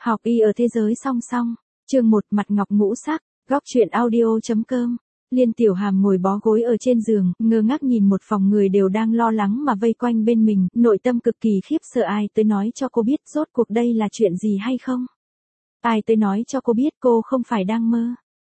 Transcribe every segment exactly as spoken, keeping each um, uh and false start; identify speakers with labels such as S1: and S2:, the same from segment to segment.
S1: Học y ở thế giới song song. Chương một Mặt ngọc ngũ sắc. Góc truyện audio.com. Liên Tiểu Hàm ngồi bó gối ở trên giường, ngơ ngác nhìn một phòng người đều đang lo lắng mà vây quanh bên mình, nội tâm cực kỳ khiếp sợ. Ai tới nói cho cô biết rốt cuộc đây là chuyện gì hay không? Ai tới nói cho cô biết cô không phải đang mơ?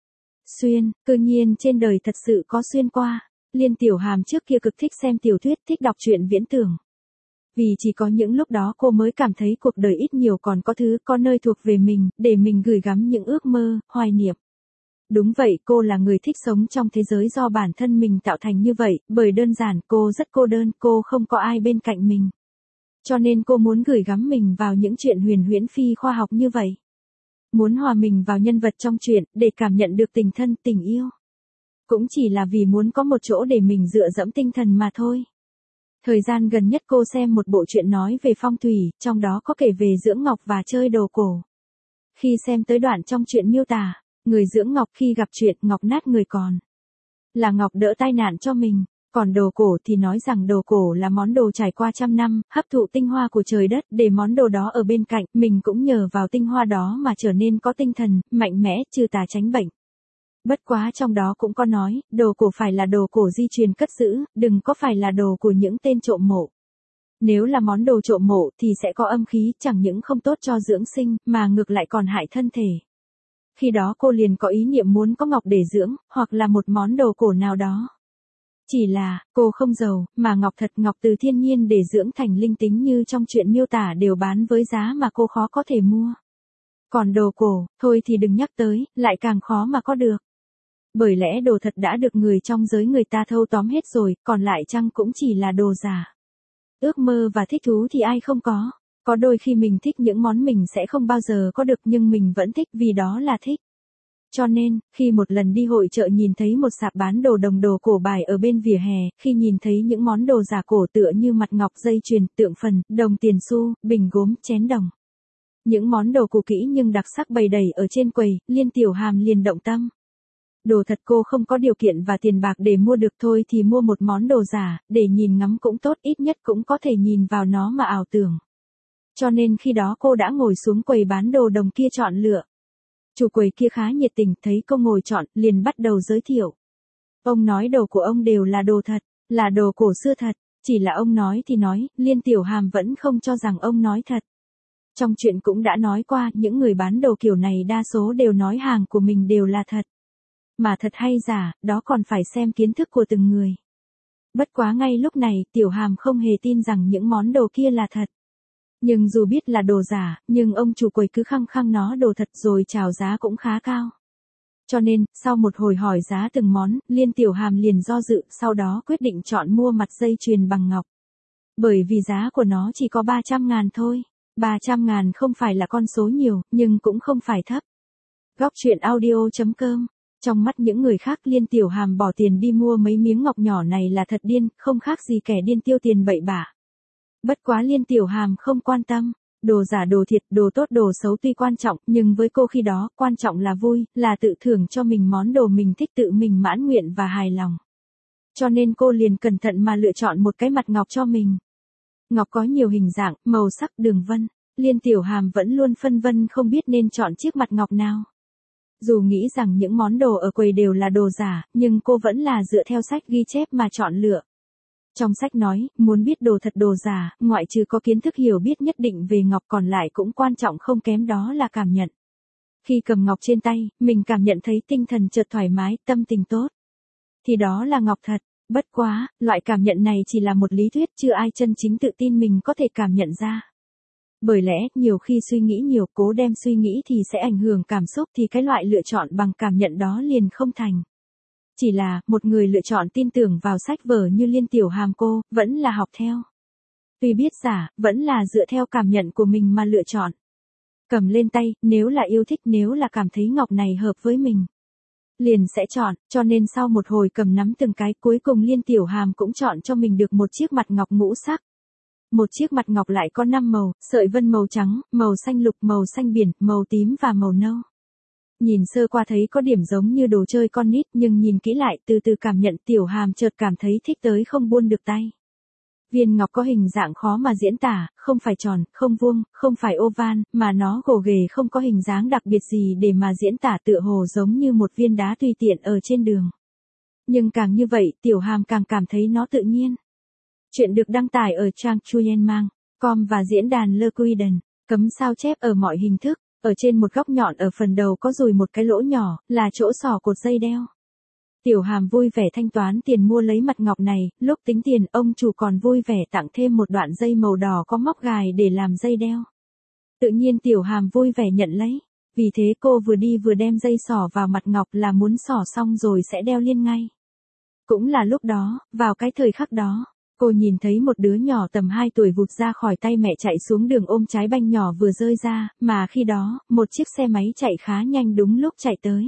S1: Xuyên, cư nhiên trên đời thật sự có xuyên qua. Liên Tiểu Hàm trước kia cực thích xem tiểu thuyết, thích đọc truyện viễn tưởng. Vì chỉ có những lúc đó cô mới cảm thấy cuộc đời ít nhiều còn có thứ, có nơi thuộc về mình, để mình gửi gắm những ước mơ, hoài niệm. Đúng vậy, cô là người thích sống trong thế giới do bản thân mình tạo thành như vậy, bởi đơn giản cô rất cô đơn, cô không có ai bên cạnh mình. Cho nên cô muốn gửi gắm mình vào những chuyện huyền huyễn phi khoa học như vậy. Muốn hòa mình vào nhân vật trong truyện, để cảm nhận được tình thân, tình yêu. Cũng chỉ là vì muốn có một chỗ để mình dựa dẫm tinh thần mà thôi. Thời gian gần nhất cô xem một bộ truyện nói về phong thủy, trong đó có kể về dưỡng ngọc và chơi đồ cổ. Khi xem tới đoạn trong truyện miêu tả, người dưỡng ngọc khi gặp chuyện ngọc nát người còn. Là ngọc đỡ tai nạn cho mình, còn đồ cổ thì nói rằng đồ cổ là món đồ trải qua trăm năm, hấp thụ tinh hoa của trời đất để món đồ đó ở bên cạnh, mình cũng nhờ vào tinh hoa đó mà trở nên có tinh thần, mạnh mẽ, trừ tà tránh bệnh. Bất quá trong đó cũng có nói, đồ cổ phải là đồ cổ di truyền cất giữ, đừng có phải là đồ của những tên trộm mộ. Nếu là món đồ trộm mộ thì sẽ có âm khí, chẳng những không tốt cho dưỡng sinh, mà ngược lại còn hại thân thể. Khi đó cô liền có ý niệm muốn có ngọc để dưỡng, hoặc là một món đồ cổ nào đó. Chỉ là, cô không giàu, mà ngọc thật ngọc từ thiên nhiên để dưỡng thành linh tính như trong truyện miêu tả đều bán với giá mà cô khó có thể mua. Còn đồ cổ, thôi thì đừng nhắc tới, lại càng khó mà có được. Bởi lẽ đồ thật đã được người trong giới người ta thâu tóm hết rồi, còn lại chăng cũng chỉ là đồ giả. Ước mơ và thích thú thì ai không có. Có đôi khi mình thích những món mình sẽ không bao giờ có được nhưng mình vẫn thích vì đó là thích. Cho nên, khi một lần đi hội chợ nhìn thấy một sạp bán đồ đồng đồ cổ bài ở bên vỉa hè, khi nhìn thấy những món đồ giả cổ tựa như mặt ngọc, dây chuyền, tượng phần, đồng tiền xu, bình gốm, chén đồng. Những món đồ cũ kỹ nhưng đặc sắc bày đầy ở trên quầy, Liên Tiểu Hàm liền động tâm. Đồ thật cô không có điều kiện và tiền bạc để mua được thôi thì mua một món đồ giả, để nhìn ngắm cũng tốt, ít nhất cũng có thể nhìn vào nó mà ảo tưởng. Cho nên khi đó cô đã ngồi xuống quầy bán đồ đồng kia chọn lựa. Chủ quầy kia khá nhiệt tình, thấy cô ngồi chọn, liền bắt đầu giới thiệu. Ông nói đồ của ông đều là đồ thật, là đồ cổ xưa thật, chỉ là ông nói thì nói, Liên Tiểu Hàm vẫn không cho rằng ông nói thật. Trong chuyện cũng đã nói qua, những người bán đồ kiểu này đa số đều nói hàng của mình đều là thật. Mà thật hay giả, đó còn phải xem kiến thức của từng người. Bất quá ngay lúc này, Tiểu Hàm không hề tin rằng những món đồ kia là thật. Nhưng dù biết là đồ giả, nhưng ông chủ quầy cứ khăng khăng nó đồ thật rồi chào giá cũng khá cao. Cho nên, sau một hồi hỏi giá từng món, Liên Tiểu Hàm liền do dự, sau đó quyết định chọn mua mặt dây chuyền bằng ngọc. Bởi vì giá của nó chỉ có ba trăm ngàn thôi. ba trăm ngàn không phải là con số nhiều, nhưng cũng không phải thấp. Góc truyện audio.com. Trong mắt những người khác, Liên Tiểu Hàm bỏ tiền đi mua mấy miếng ngọc nhỏ này là thật điên, không khác gì kẻ điên tiêu tiền bậy bạ. Bất quá Liên Tiểu Hàm không quan tâm, đồ giả đồ thiệt, đồ tốt đồ xấu tuy quan trọng, nhưng với cô khi đó, quan trọng là vui, là tự thưởng cho mình món đồ mình thích, tự mình mãn nguyện và hài lòng. Cho nên cô liền cẩn thận mà lựa chọn một cái mặt ngọc cho mình. Ngọc có nhiều hình dạng, màu sắc, đường vân, Liên Tiểu Hàm vẫn luôn phân vân không biết nên chọn chiếc mặt ngọc nào. Dù nghĩ rằng những món đồ ở quầy đều là đồ giả, nhưng cô vẫn là dựa theo sách ghi chép mà chọn lựa. Trong sách nói, muốn biết đồ thật đồ giả, ngoại trừ có kiến thức hiểu biết nhất định về ngọc còn lại cũng quan trọng không kém đó là cảm nhận. Khi cầm ngọc trên tay, mình cảm nhận thấy tinh thần chợt thoải mái, tâm tình tốt. Thì đó là ngọc thật. Bất quá, loại cảm nhận này chỉ là một lý thuyết, chưa ai chân chính tự tin mình có thể cảm nhận ra. Bởi lẽ, nhiều khi suy nghĩ nhiều, cố đem suy nghĩ thì sẽ ảnh hưởng cảm xúc thì cái loại lựa chọn bằng cảm nhận đó liền không thành. Chỉ là, một người lựa chọn tin tưởng vào sách vở như Liên Tiểu Hàm cô, vẫn là học theo. Tuy biết giả, vẫn là dựa theo cảm nhận của mình mà lựa chọn. Cầm lên tay, nếu là yêu thích, nếu là cảm thấy ngọc này hợp với mình, liền sẽ chọn, cho nên sau một hồi cầm nắm từng cái, cuối cùng Liên Tiểu Hàm cũng chọn cho mình được một chiếc mặt ngọc ngũ sắc. Một chiếc mặt ngọc lại có năm màu, sợi vân màu trắng, màu xanh lục, màu xanh biển, màu tím và màu nâu. Nhìn sơ qua thấy có điểm giống như đồ chơi con nít, nhưng nhìn kỹ lại từ từ cảm nhận, Tiểu Hàm chợt cảm thấy thích tới không buông được tay. Viên ngọc có hình dạng khó mà diễn tả, không phải tròn, không vuông, không phải oval, mà nó gồ ghề không có hình dáng đặc biệt gì để mà diễn tả, tựa hồ giống như một viên đá tùy tiện ở trên đường. Nhưng càng như vậy, Tiểu Hàm càng cảm thấy nó tự nhiên. Chuyện được đăng tải ở trang chuyenmang chấm com và diễn đàn Le Quiden. Cấm sao chép ở mọi hình thức. Ở trên một góc nhọn ở phần đầu có dùi một cái lỗ nhỏ, là chỗ xỏ cột dây đeo. Tiểu Hàm vui vẻ thanh toán tiền mua lấy mặt ngọc này, lúc tính tiền ông chủ còn vui vẻ tặng thêm một đoạn dây màu đỏ có móc gài để làm dây đeo. Tự nhiên Tiểu Hàm vui vẻ nhận lấy. Vì thế cô vừa đi vừa đem dây xỏ vào mặt ngọc, là muốn xỏ xong rồi sẽ đeo liên ngay. Cũng là lúc đó, vào cái thời khắc đó, cô nhìn thấy một đứa nhỏ tầm hai tuổi vụt ra khỏi tay mẹ chạy xuống đường ôm trái banh nhỏ vừa rơi ra, mà khi đó, một chiếc xe máy chạy khá nhanh đúng lúc chạy tới.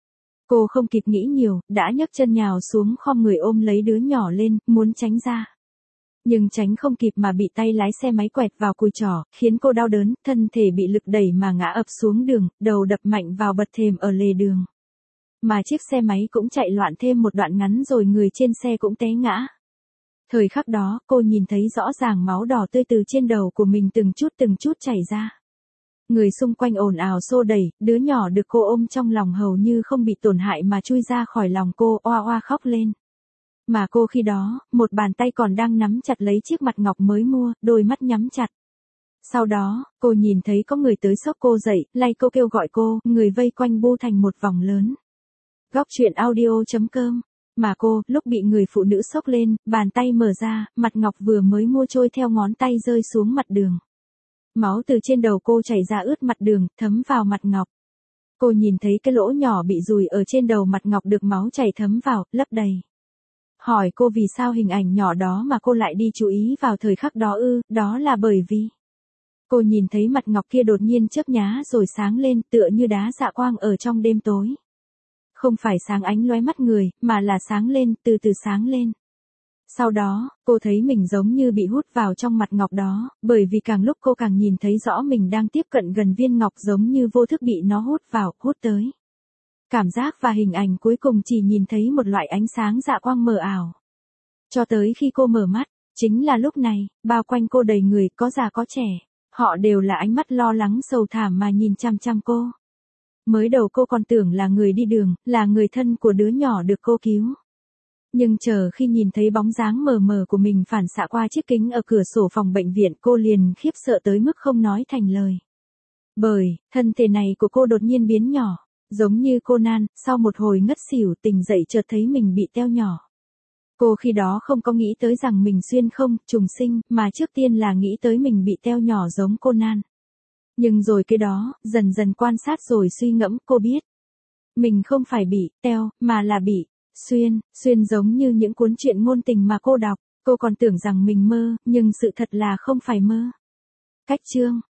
S1: Cô không kịp nghĩ nhiều, đã nhấc chân nhào xuống khom người ôm lấy đứa nhỏ lên, muốn tránh ra. Nhưng tránh không kịp mà bị tay lái xe máy quẹt vào cùi trỏ, khiến cô đau đớn, thân thể bị lực đẩy mà ngã ập xuống đường, đầu đập mạnh vào bậc thềm ở lề đường. Mà chiếc xe máy cũng chạy loạn thêm một đoạn ngắn rồi người trên xe cũng té ngã. Thời khắc đó, cô nhìn thấy rõ ràng máu đỏ tươi từ trên đầu của mình từng chút từng chút chảy ra. Người xung quanh ồn ào xô đẩy, đứa nhỏ được cô ôm trong lòng hầu như không bị tổn hại mà chui ra khỏi lòng cô, oa oa khóc lên. Mà cô khi đó, một bàn tay còn đang nắm chặt lấy chiếc mặt ngọc mới mua, đôi mắt nhắm chặt. Sau đó, cô nhìn thấy có người tới xốc cô dậy, lay cô kêu gọi cô, người vây quanh bu thành một vòng lớn. Góc truyện audio chấm com. Mà cô, lúc bị người phụ nữ xốc lên, bàn tay mở ra, mặt ngọc vừa mới mua trôi theo ngón tay rơi xuống mặt đường. Máu từ trên đầu cô chảy ra ướt mặt đường, thấm vào mặt ngọc. Cô nhìn thấy cái lỗ nhỏ bị dùi ở trên đầu mặt ngọc được máu chảy thấm vào, lấp đầy. Hỏi cô vì sao hình ảnh nhỏ đó mà cô lại đi chú ý vào thời khắc đó ư, đó là bởi vì cô nhìn thấy mặt ngọc kia đột nhiên chớp nhá rồi sáng lên, tựa như đá dạ quang ở trong đêm tối. Không phải sáng ánh lóe mắt người, mà là sáng lên, từ từ sáng lên. Sau đó, cô thấy mình giống như bị hút vào trong mặt ngọc đó, bởi vì càng lúc cô càng nhìn thấy rõ mình đang tiếp cận gần viên ngọc, giống như vô thức bị nó hút vào, hút tới. Cảm giác và hình ảnh cuối cùng chỉ nhìn thấy một loại ánh sáng dạ quang mờ ảo. Cho tới khi cô mở mắt, chính là lúc này, bao quanh cô đầy người, có già có trẻ. Họ đều là ánh mắt lo lắng sầu thảm mà nhìn chăm chăm cô. Mới đầu cô còn tưởng là người đi đường, là người thân của đứa nhỏ được cô cứu. Nhưng chờ khi nhìn thấy bóng dáng mờ mờ của mình phản xạ qua chiếc kính ở cửa sổ phòng bệnh viện, cô liền khiếp sợ tới mức không nói thành lời. Bởi, thân thể này của cô đột nhiên biến nhỏ, giống như Conan, sau một hồi ngất xỉu tỉnh dậy chợt thấy mình bị teo nhỏ. Cô khi đó không có nghĩ tới rằng mình xuyên không, trùng sinh, mà trước tiên là nghĩ tới mình bị teo nhỏ giống Conan. Nhưng rồi cái đó, dần dần quan sát rồi suy ngẫm, cô biết. Mình không phải bị teo, mà là bị xuyên, xuyên giống như những cuốn truyện ngôn tình mà cô đọc. Cô còn tưởng rằng mình mơ, nhưng sự thật là không phải mơ. Cách chương